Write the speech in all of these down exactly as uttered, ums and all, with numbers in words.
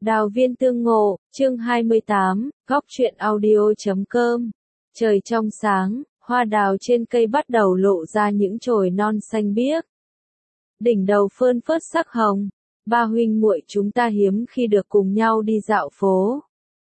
Đào viên tương ngộ, chương hai mươi tám, góc truyện audio chấm com. Trời trong sáng, hoa đào trên cây bắt đầu lộ ra những chồi non xanh biếc. Đỉnh đầu phơn phớt sắc hồng, ba huynh muội chúng ta hiếm khi được cùng nhau đi dạo phố.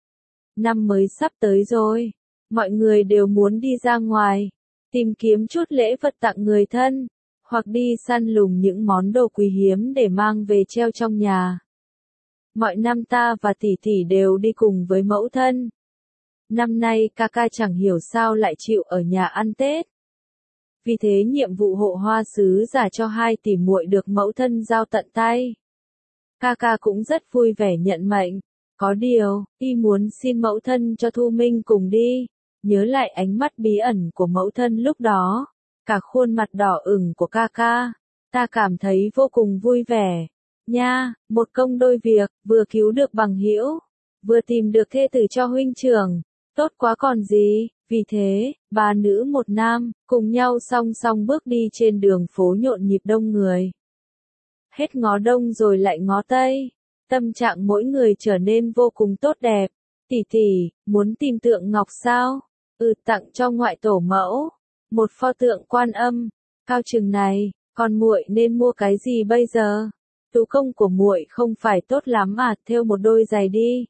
Năm mới sắp tới rồi, mọi người đều muốn đi ra ngoài, tìm kiếm chút lễ vật tặng người thân, hoặc đi săn lùng những món đồ quý hiếm để mang về treo trong nhà. Mọi năm ta và tỷ tỷ đều đi cùng với mẫu thân. Năm nay ca ca chẳng hiểu sao lại chịu ở nhà ăn Tết. Vì thế nhiệm vụ hộ hoa sứ giả cho hai tỷ muội được mẫu thân giao tận tay. Ca ca cũng rất vui vẻ nhận mệnh. Có điều, y muốn xin mẫu thân cho Thu Minh cùng đi. Nhớ lại ánh mắt bí ẩn của mẫu thân lúc đó. Cả khuôn mặt đỏ ửng của ca ca. Ta cảm thấy vô cùng vui vẻ. Nha, một công đôi việc, vừa cứu được bằng hữu, vừa tìm được thê tử cho huynh trưởng, tốt quá còn gì. Vì thế, ba nữ một nam, cùng nhau song song bước đi trên đường phố nhộn nhịp đông người. Hết ngó đông rồi lại ngó tây, tâm trạng mỗi người trở nên vô cùng tốt đẹp. Tỷ tỷ, muốn tìm tượng ngọc sao? Ừ, tặng cho ngoại tổ mẫu, một pho tượng Quan Âm, cao chừng này, còn muội nên mua cái gì bây giờ? Tú công của muội không phải tốt lắm à, thêu một đôi giày đi.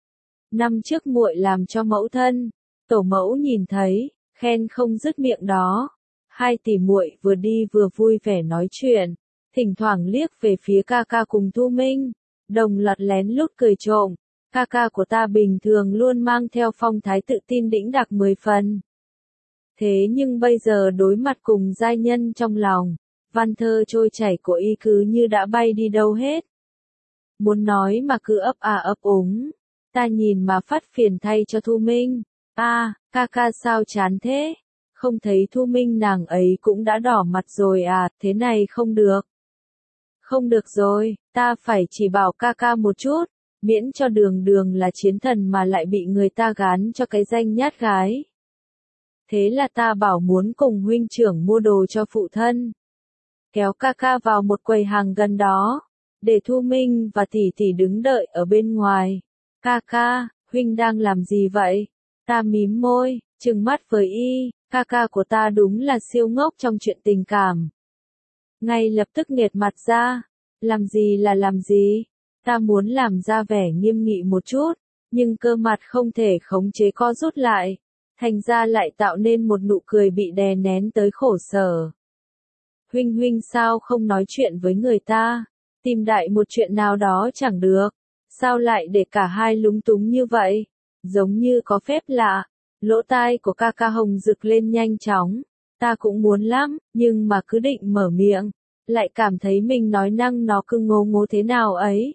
Năm trước muội làm cho mẫu thân, tổ mẫu nhìn thấy, khen không dứt miệng đó. Hai tỷ muội vừa đi vừa vui vẻ nói chuyện, thỉnh thoảng liếc về phía ca ca cùng Thu Minh, đồng loạt lén lút cười trộm. Ca ca của ta bình thường luôn mang theo phong thái tự tin đĩnh đạc mười phần. Thế nhưng bây giờ đối mặt cùng giai nhân trong lòng, văn thơ trôi chảy của y cứ như đã bay đi đâu hết. Muốn nói mà cứ ấp à ấp úng. Ta nhìn mà phát phiền thay cho Thu Minh. À, ca ca sao chán thế? Không thấy Thu Minh nàng ấy cũng đã đỏ mặt rồi à, thế này không được. Không được rồi, ta phải chỉ bảo ca ca một chút, miễn cho đường đường là chiến thần mà lại bị người ta gán cho cái danh nhát gái. Thế là ta bảo muốn cùng huynh trưởng mua đồ cho phụ thân. Kéo ca ca vào một quầy hàng gần đó, để Thu Minh và tỷ tỷ đứng đợi ở bên ngoài. Ca ca, huynh đang làm gì vậy? Ta mím môi, trừng mắt với y, ca ca của ta đúng là siêu ngốc trong chuyện tình cảm. Ngay lập tức nghệt mặt ra, làm gì là làm gì? Ta muốn làm ra vẻ nghiêm nghị một chút, nhưng cơ mặt không thể khống chế co rút lại, thành ra lại tạo nên một nụ cười bị đè nén tới khổ sở. Huynh huynh sao không nói chuyện với người ta, tìm đại một chuyện nào đó chẳng được, sao lại để cả hai lúng túng như vậy, giống như có phép lạ. Lỗ tai của ca ca hồng rực lên nhanh chóng, ta cũng muốn lắm, nhưng mà cứ định mở miệng, lại cảm thấy mình nói năng nó cứ ngô ngô thế nào ấy.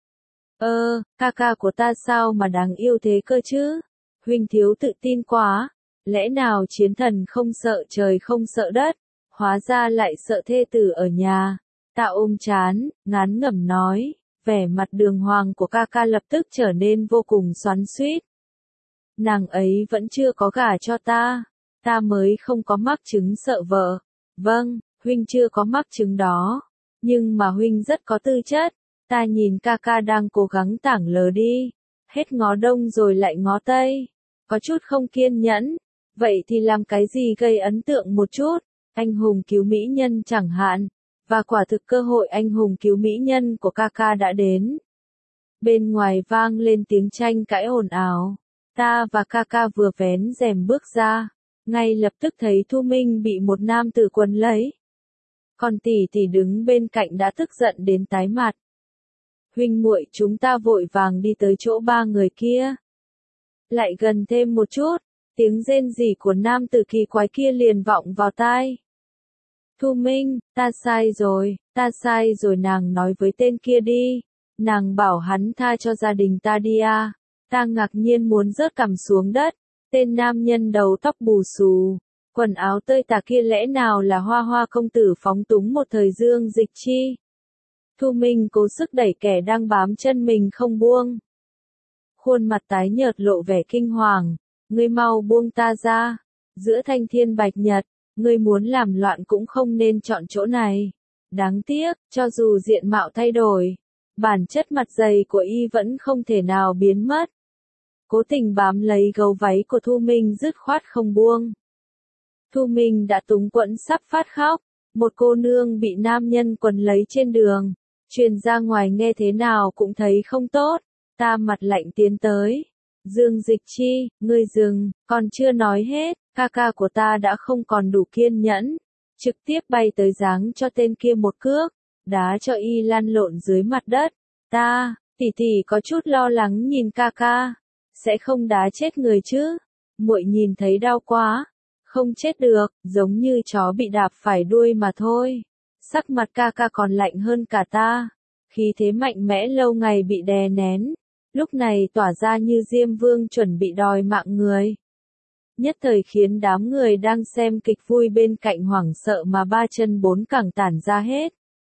Ơ, ca ca của ta sao mà đáng yêu thế cơ chứ, huynh thiếu tự tin quá, lẽ nào chiến thần không sợ trời không sợ đất. Hóa ra lại sợ thê tử ở nhà. Ta ôm chán, ngán ngẩm nói, vẻ mặt đường hoàng của ca ca lập tức trở nên vô cùng xoắn xuýt. Nàng ấy vẫn chưa có gả cho ta, ta mới không có mắc chứng sợ vợ. Vâng, huynh chưa có mắc chứng đó, nhưng mà huynh rất có tư chất. Ta nhìn ca ca đang cố gắng tảng lờ đi, hết ngó đông rồi lại ngó tây, có chút không kiên nhẫn. Vậy thì làm cái gì gây ấn tượng một chút? Anh hùng cứu mỹ nhân chẳng hạn, và quả thực cơ hội anh hùng cứu mỹ nhân của ca ca đã đến. Bên ngoài vang lên tiếng tranh cãi ồn ào, ta và ca ca vừa vén rèm bước ra, ngay lập tức thấy Thu Minh bị một nam tử quấn lấy. Còn tỷ tỷ đứng bên cạnh đã tức giận đến tái mặt. Huynh muội chúng ta vội vàng đi tới chỗ ba người kia. Lại gần thêm một chút, tiếng rên rỉ của nam tử kỳ quái kia liền vọng vào tai. Thu Minh, ta sai rồi, ta sai rồi, nàng nói với tên kia đi, nàng bảo hắn tha cho gia đình ta đi à. Ta ngạc nhiên muốn rớt cằm xuống đất, tên nam nhân đầu tóc bù xù, quần áo tơi tả kia lẽ nào là Hoa Hoa công tử phóng túng một thời Dương Dịch Chi. Thu Minh cố sức đẩy kẻ đang bám chân mình không buông. Khuôn mặt tái nhợt lộ vẻ kinh hoàng, ngươi mau buông ta ra, giữa thanh thiên bạch nhật. Ngươi muốn làm loạn cũng không nên chọn chỗ này. Đáng tiếc, cho dù diện mạo thay đổi, Bản chất mặt dày của y vẫn không thể nào biến mất. Cố tình bám lấy gấu váy của Thu Minh dứt khoát không buông. Thu Minh đã túng quẫn sắp phát khóc. Một cô nương bị nam nhân quấn lấy trên đường. Truyền ra ngoài nghe thế nào cũng thấy không tốt. Ta mặt lạnh tiến tới. Dương Dịch Chi, ngươi dừng, còn chưa nói hết. Ca ca của ta đã không còn đủ kiên nhẫn. Trực tiếp bay tới giáng cho tên kia một cước. Đá cho y lăn lộn dưới mặt đất. Ta, tỷ tỷ có chút lo lắng nhìn ca ca. Sẽ không đá chết người chứ. Muội nhìn thấy đau quá. Không chết được, giống như chó bị đạp phải đuôi mà thôi. Sắc mặt ca ca còn lạnh hơn cả ta. Khí thế mạnh mẽ lâu ngày bị đè nén. Lúc này tỏa ra như Diêm Vương chuẩn bị đòi mạng người. Nhất thời khiến đám người đang xem kịch vui bên cạnh hoảng sợ mà ba chân bốn cẳng tản ra hết.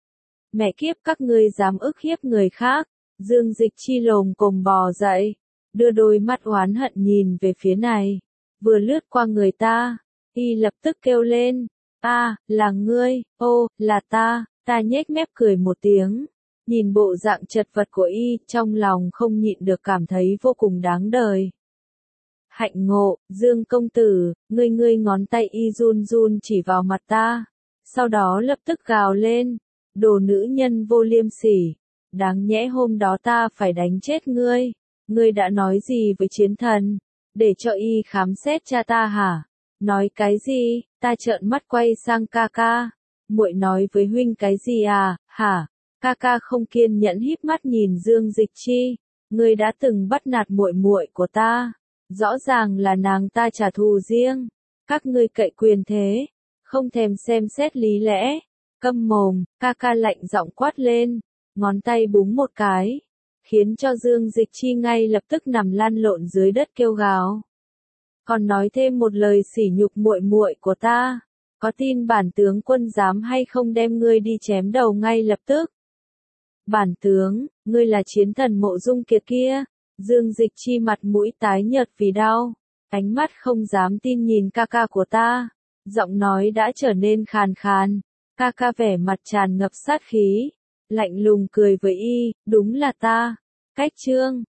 Mẹ kiếp các ngươi dám ức hiếp người khác. Dương Dịch Chi lồm cồm bò dậy. Đưa đôi mắt oán hận nhìn về phía này. Vừa lướt qua người ta. Y lập tức kêu lên. A, là ngươi, ô, là ta. Ta nhếch mép cười một tiếng. Nhìn bộ dạng chật vật của y, trong lòng không nhịn được cảm thấy vô cùng đáng đời. Hạnh ngộ, Dương công tử, ngươi ngươi ngón tay y run run chỉ vào mặt ta. Sau đó lập tức gào lên. Đồ nữ nhân vô liêm sỉ. Đáng nhẽ hôm đó ta phải đánh chết ngươi. Ngươi đã nói gì với chiến thần? Để cho y khám xét cha ta hả? Nói cái gì? Ta trợn mắt quay sang ca ca. Muội nói với huynh cái gì à? Hả? Ca ca không kiên nhẫn híp mắt nhìn Dương Dịch Chi. Ngươi đã từng bắt nạt muội muội của ta. Rõ ràng là nàng ta trả thù riêng. Các ngươi cậy quyền thế. Không thèm xem xét lý lẽ. Câm mồm, ca ca lạnh giọng quát lên. Ngón tay búng một cái. Khiến cho Dương Dịch Chi ngay lập tức nằm lăn lộn dưới đất kêu gào. Còn nói thêm một lời sỉ nhục muội muội của ta. Có tin bản tướng quân dám hay không đem ngươi đi chém đầu ngay lập tức. Bản tướng, ngươi là chiến thần Mộ Dung Kiệt kia. Dương Dịch Chi mặt mũi tái nhợt vì đau. Ánh mắt không dám tin nhìn ca ca của ta. Giọng nói đã trở nên khàn khàn. Ca ca vẻ mặt tràn ngập sát khí. Lạnh lùng cười với y, đúng là ta. Cách chương